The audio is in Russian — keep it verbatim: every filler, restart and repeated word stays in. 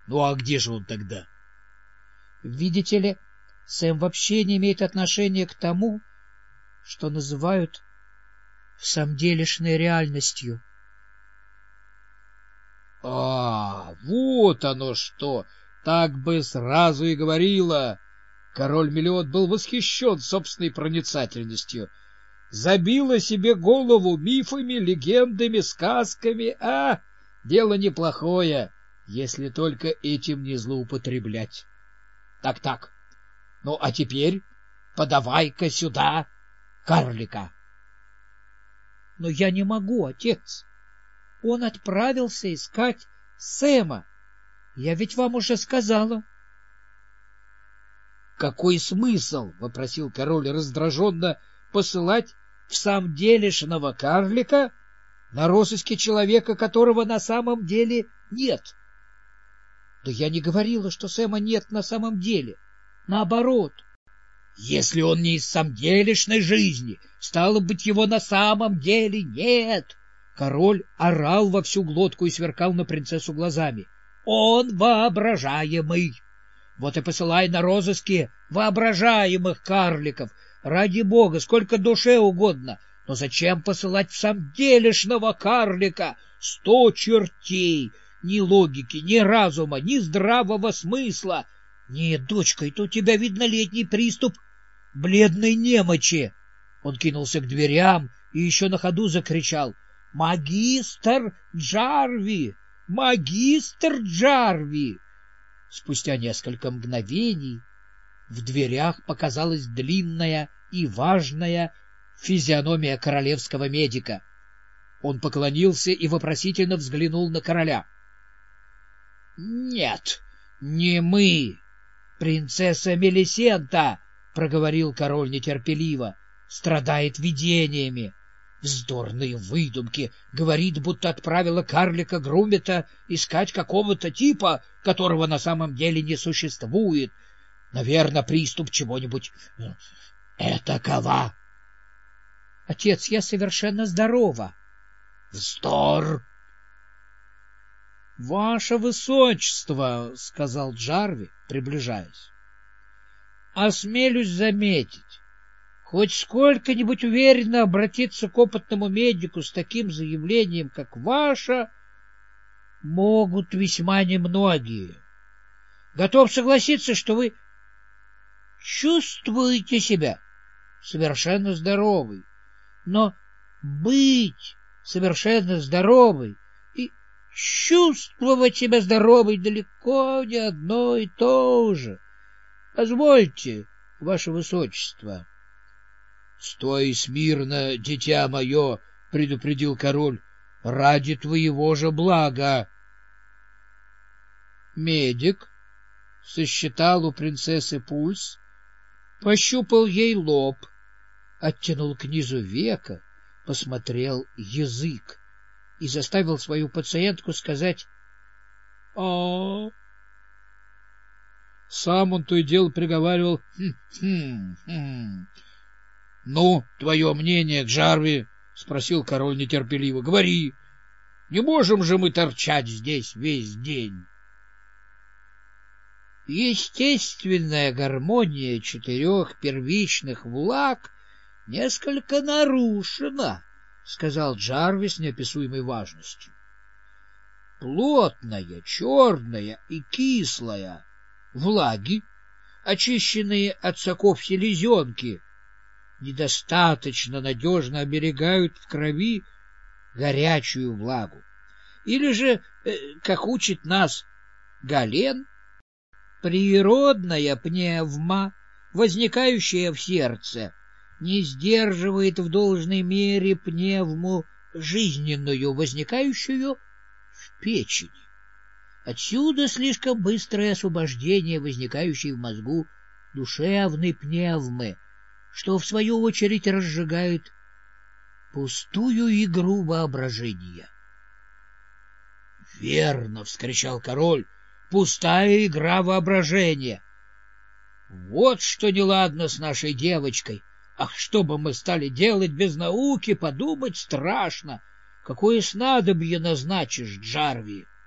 Ну а где же он тогда? Видите ли, Сэм вообще не имеет отношения к тому, что называют всамделишной реальностью. — А, вот оно что! Так бы сразу и говорила! Король Мелиот был восхищен собственной проницательностью. Забила себе голову мифами, легендами, сказками. А, дело неплохое, если только этим не злоупотреблять. Так-так, ну а теперь подавай-ка сюда карлика. — Но я не могу, отец. Он отправился искать Сэма. Я ведь вам уже сказала. — Какой смысл, — вопросил король раздраженно, — посылать в самом делешного карлика на розыске человека, которого на самом деле нет? — Да я не говорила, что Сэма нет на самом деле. Наоборот. Если он не из самделишной жизни, стало быть, его на самом деле нет. Король орал во всю глотку и сверкал на принцессу глазами. Он воображаемый. Вот и посылай на розыски воображаемых карликов. Ради бога, сколько душе угодно. Но зачем посылать в самделишного карлика? Сто чертей! Ни логики, ни разума, ни здравого смысла. Нет, дочка, это у тебя, видно, летний приступ бледной немочи. Он кинулся к дверям и еще на ходу закричал: «Магистр Джарви! Магистр Джарви!» Спустя несколько мгновений в дверях показалась длинная и важная физиономия королевского медика. Он поклонился и вопросительно взглянул на короля. — Нет, не мы, принцесса Мелисента, — проговорил король нетерпеливо, — страдает видениями. Вздорные выдумки, говорит, будто отправила карлика Грумбета искать какого-то типа, которого на самом деле не существует. Наверное, приступ чего-нибудь этакого. — Отец, я совершенно здорова. — Вздор! — Ваше Высочество, — сказал Джарви, приближаясь, — осмелюсь заметить, хоть сколько-нибудь уверенно обратиться к опытному медику с таким заявлением, как ваше, могут весьма немногие. Готов согласиться, что вы чувствуете себя совершенно здоровой, но быть совершенно здоровой и чувствовать себя здоровой далеко не одно и то же. Позвольте, ваше Высочество. — Стой смирно, дитя мое, — предупредил король, — ради твоего же блага. Медик сосчитал у принцессы пульс, пощупал ей лоб, оттянул к низу века, посмотрел язык и заставил свою пациентку сказать «А-а-а». Сам он то и дело приговаривал «Хм-хм-хм». — Ну, твое мнение, Джарви? — спросил король нетерпеливо. — Говори. Не можем же мы торчать здесь весь день. — Естественная гармония четырех первичных влаг несколько нарушена, — сказал Джарви с неописуемой важностью. Плотная, черная и кислая влаги, очищенные от соков селезенки, недостаточно надежно оберегают в крови горячую влагу. Или же, как учит нас Гален, природная пневма, возникающая в сердце, не сдерживает в должной мере пневму жизненную, возникающую в печени. Отсюда слишком быстрое освобождение возникающей в мозгу душевной пневмы, что в свою очередь разжигает пустую игру воображения. — Верно! — вскричал король. — Пустая игра воображения! Вот что неладно с нашей девочкой! Ах, что бы мы стали делать без науки, подумать страшно! Какое снадобье назначишь, Джарви? —